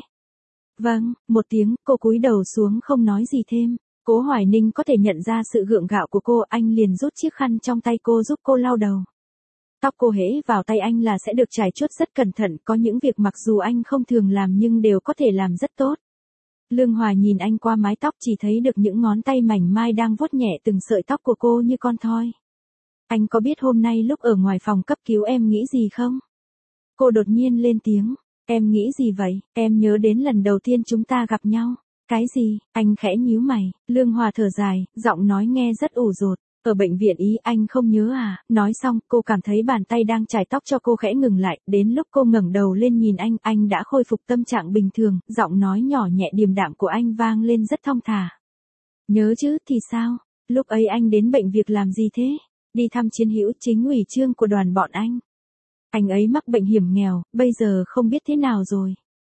Vâng, một tiếng, cô cúi đầu xuống không nói gì thêm. Cố Hoài Ninh có thể nhận ra sự gượng gạo của cô, anh liền rút chiếc khăn trong tay cô giúp cô lau đầu. Tóc cô hễ vào tay anh là sẽ được chải chuốt rất cẩn thận, có những việc mặc dù anh không thường làm nhưng đều có thể làm rất tốt. Lương Hòa nhìn anh qua mái tóc, chỉ thấy được những ngón tay mảnh mai đang vuốt nhẹ từng sợi tóc của cô như con thoi. Anh có biết hôm nay lúc ở ngoài phòng cấp cứu em nghĩ gì không? Cô đột nhiên lên tiếng. Em nghĩ gì vậy? Em nhớ đến lần đầu tiên chúng ta gặp nhau. Cái gì? Anh khẽ nhíu mày. Lương Hòa thở dài, giọng nói nghe rất ủ rột. Ở bệnh viện ý, anh không nhớ à? Nói xong, cô cảm thấy bàn tay đang chải tóc cho cô khẽ ngừng lại. Đến lúc cô ngẩng đầu lên nhìn anh, anh đã khôi phục tâm trạng bình thường. Giọng nói nhỏ nhẹ điềm đạm của anh vang lên rất thong thả. Nhớ chứ, thì sao? Lúc ấy anh đến bệnh viện làm gì thế? Đi thăm chiến hữu chính ủy trương của đoàn bọn anh. Anh ấy mắc bệnh hiểm nghèo, bây giờ không biết thế nào rồi.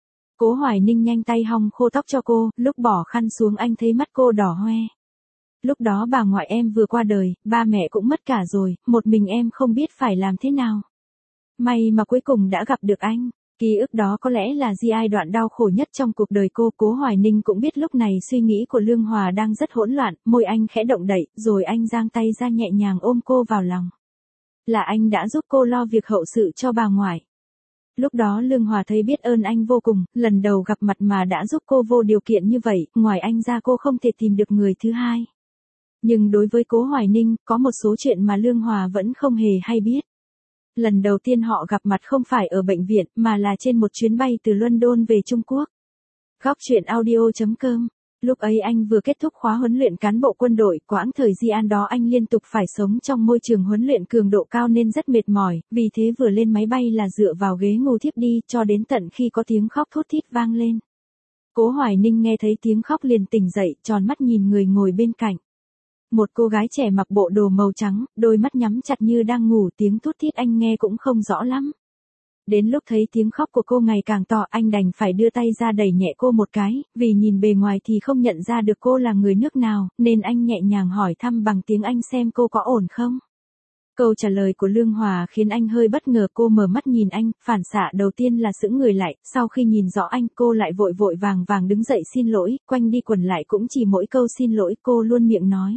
Cố Hoài Ninh nhanh tay hong khô tóc cho cô, lúc bỏ khăn xuống anh thấy mắt cô đỏ hoe. Lúc đó bà ngoại em vừa qua đời, ba mẹ cũng mất cả rồi, một mình em không biết phải làm thế nào. May mà cuối cùng đã gặp được anh. Ký ức đó có lẽ là giai đoạn đau khổ nhất trong cuộc đời cô. Cố Hoài Ninh cũng biết lúc này suy nghĩ của Lương Hòa đang rất hỗn loạn, môi anh khẽ động đậy, rồi anh giang tay ra nhẹ nhàng ôm cô vào lòng. Là anh đã giúp cô lo việc hậu sự cho bà ngoại. Lúc đó Lương Hòa thấy biết ơn anh vô cùng, lần đầu gặp mặt mà đã giúp cô vô điều kiện như vậy, ngoài anh ra cô không thể tìm được người thứ hai. Nhưng đối với Cố Hoài Ninh, có một số chuyện mà Lương Hòa vẫn không hề hay biết. Lần đầu tiên họ gặp mặt không phải ở bệnh viện, mà là trên một chuyến bay từ London về Trung Quốc. Góc truyện audio chấm com. Lúc ấy anh vừa kết thúc khóa huấn luyện cán bộ quân đội, quãng thời gian đó anh liên tục phải sống trong môi trường huấn luyện cường độ cao nên rất mệt mỏi, vì thế vừa lên máy bay là dựa vào ghế ngủ thiếp đi, cho đến tận khi có tiếng khóc thút thít vang lên. Cố Hoài Ninh nghe thấy tiếng khóc liền tỉnh dậy, tròn mắt nhìn người ngồi bên cạnh. Một cô gái trẻ mặc bộ đồ màu trắng, đôi mắt nhắm chặt như đang ngủ, tiếng thút thít anh nghe cũng không rõ lắm. Đến lúc thấy tiếng khóc của cô ngày càng to, anh đành phải đưa tay ra đẩy nhẹ cô một cái, vì nhìn bề ngoài thì không nhận ra được cô là người nước nào, nên anh nhẹ nhàng hỏi thăm bằng tiếng Anh xem cô có ổn không. Câu trả lời của Lương Hòa khiến anh hơi bất ngờ, cô mở mắt nhìn anh, phản xạ đầu tiên là sững người lại, sau khi nhìn rõ anh cô lại vội vội vàng vàng đứng dậy xin lỗi, quanh đi quẩn lại cũng chỉ mỗi câu xin lỗi, cô luôn miệng nói.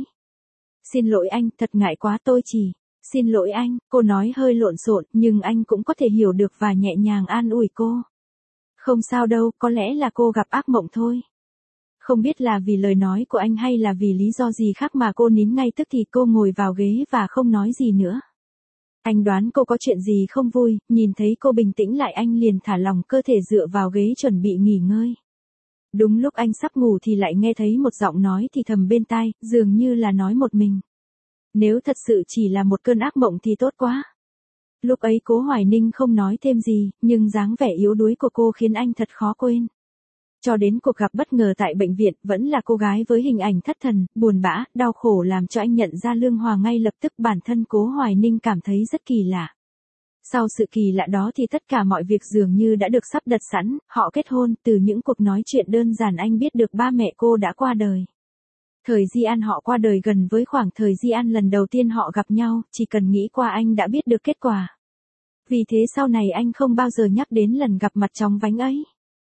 Xin lỗi anh, thật ngại quá tôi chỉ... Xin lỗi anh, cô nói hơi lộn xộn, nhưng anh cũng có thể hiểu được và nhẹ nhàng an ủi cô. Không sao đâu, có lẽ là cô gặp ác mộng thôi. Không biết là vì lời nói của anh hay là vì lý do gì khác mà cô nín ngay tức thì cô ngồi vào ghế và không nói gì nữa. Anh đoán cô có chuyện gì không vui, nhìn thấy cô bình tĩnh lại anh liền thả lỏng cơ thể dựa vào ghế chuẩn bị nghỉ ngơi. Đúng lúc anh sắp ngủ thì lại nghe thấy một giọng nói thì thầm bên tai, dường như là nói một mình. Nếu thật sự chỉ là một cơn ác mộng thì tốt quá. Lúc ấy Cố Hoài Ninh không nói thêm gì, nhưng dáng vẻ yếu đuối của cô khiến anh thật khó quên. Cho đến cuộc gặp bất ngờ tại bệnh viện, vẫn là cô gái với hình ảnh thất thần, buồn bã, đau khổ làm cho anh nhận ra Lương Hòa ngay lập tức. Bản thân Cố Hoài Ninh cảm thấy rất kỳ lạ. Sau sự kỳ lạ đó thì tất cả mọi việc dường như đã được sắp đặt sẵn, họ kết hôn, từ những cuộc nói chuyện đơn giản anh biết được ba mẹ cô đã qua đời. Thời gian họ qua đời gần với khoảng thời gian lần đầu tiên họ gặp nhau, chỉ cần nghĩ qua anh đã biết được kết quả. Vì thế sau này anh không bao giờ nhắc đến lần gặp mặt chóng vánh ấy.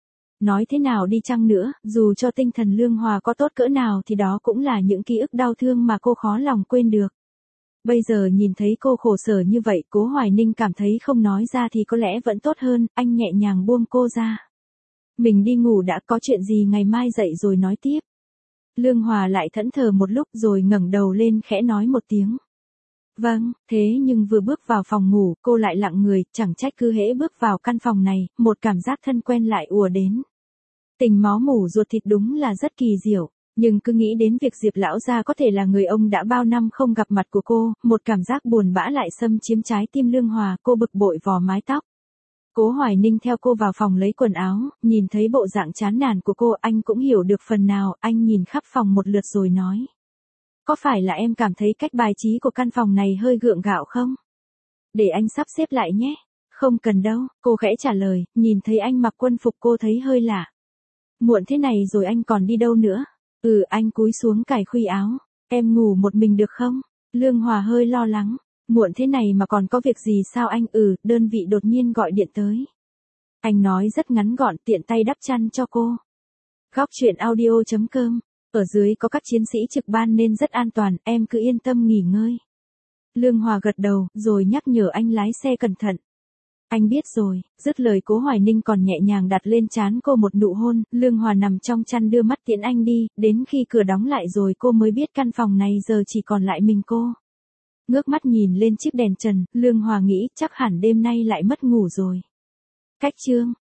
Nói thế nào đi chăng nữa, dù cho tinh thần Lương Hòa có tốt cỡ nào thì đó cũng là những ký ức đau thương mà cô khó lòng quên được. Bây giờ nhìn thấy cô khổ sở như vậy, Cố Hoài Ninh cảm thấy không nói ra thì có lẽ vẫn tốt hơn, anh nhẹ nhàng buông cô ra. Mình đi ngủ đã, có chuyện gì ngày mai dậy rồi nói tiếp. Lương Hòa lại thẫn thờ một lúc rồi ngẩng đầu lên khẽ nói một tiếng. Vâng, thế nhưng vừa bước vào phòng ngủ, cô lại lặng người, chẳng trách cứ hễ bước vào căn phòng này, một cảm giác thân quen lại ùa đến. Tình máu mủ ruột thịt đúng là rất kỳ diệu, nhưng cứ nghĩ đến việc Diệp lão gia có thể là người ông đã bao năm không gặp mặt của cô, một cảm giác buồn bã lại xâm chiếm trái tim Lương Hòa, cô bực bội vò mái tóc. Cố Hoài Ninh theo cô vào phòng lấy quần áo, nhìn thấy bộ dạng chán nản của cô, anh cũng hiểu được phần nào, anh nhìn khắp phòng một lượt rồi nói. Có phải là em cảm thấy cách bài trí của căn phòng này hơi gượng gạo không? Để anh sắp xếp lại nhé. Không cần đâu, cô khẽ trả lời, nhìn thấy anh mặc quân phục cô thấy hơi lạ. Muộn thế này rồi anh còn đi đâu nữa? Ừ, anh cúi xuống cài khuy áo. Em ngủ một mình được không? Lương Hòa hơi lo lắng. Muộn thế này mà còn có việc gì sao anh? Ừ, đơn vị đột nhiên gọi điện tới. Anh nói rất ngắn gọn, tiện tay đắp chăn cho cô. Góc truyện audio chấm com. Ở dưới có các chiến sĩ trực ban nên rất an toàn, em cứ yên tâm nghỉ ngơi. Lương Hòa gật đầu, rồi nhắc nhở anh lái xe cẩn thận. Anh biết rồi, dứt lời Cố Hoài Ninh còn nhẹ nhàng đặt lên trán cô một nụ hôn, Lương Hòa nằm trong chăn đưa mắt tiễn anh đi, đến khi cửa đóng lại rồi cô mới biết căn phòng này giờ chỉ còn lại mình cô. Ngước mắt nhìn lên chiếc đèn trần, Lương Hòa nghĩ chắc hẳn đêm nay lại mất ngủ rồi. Cách chương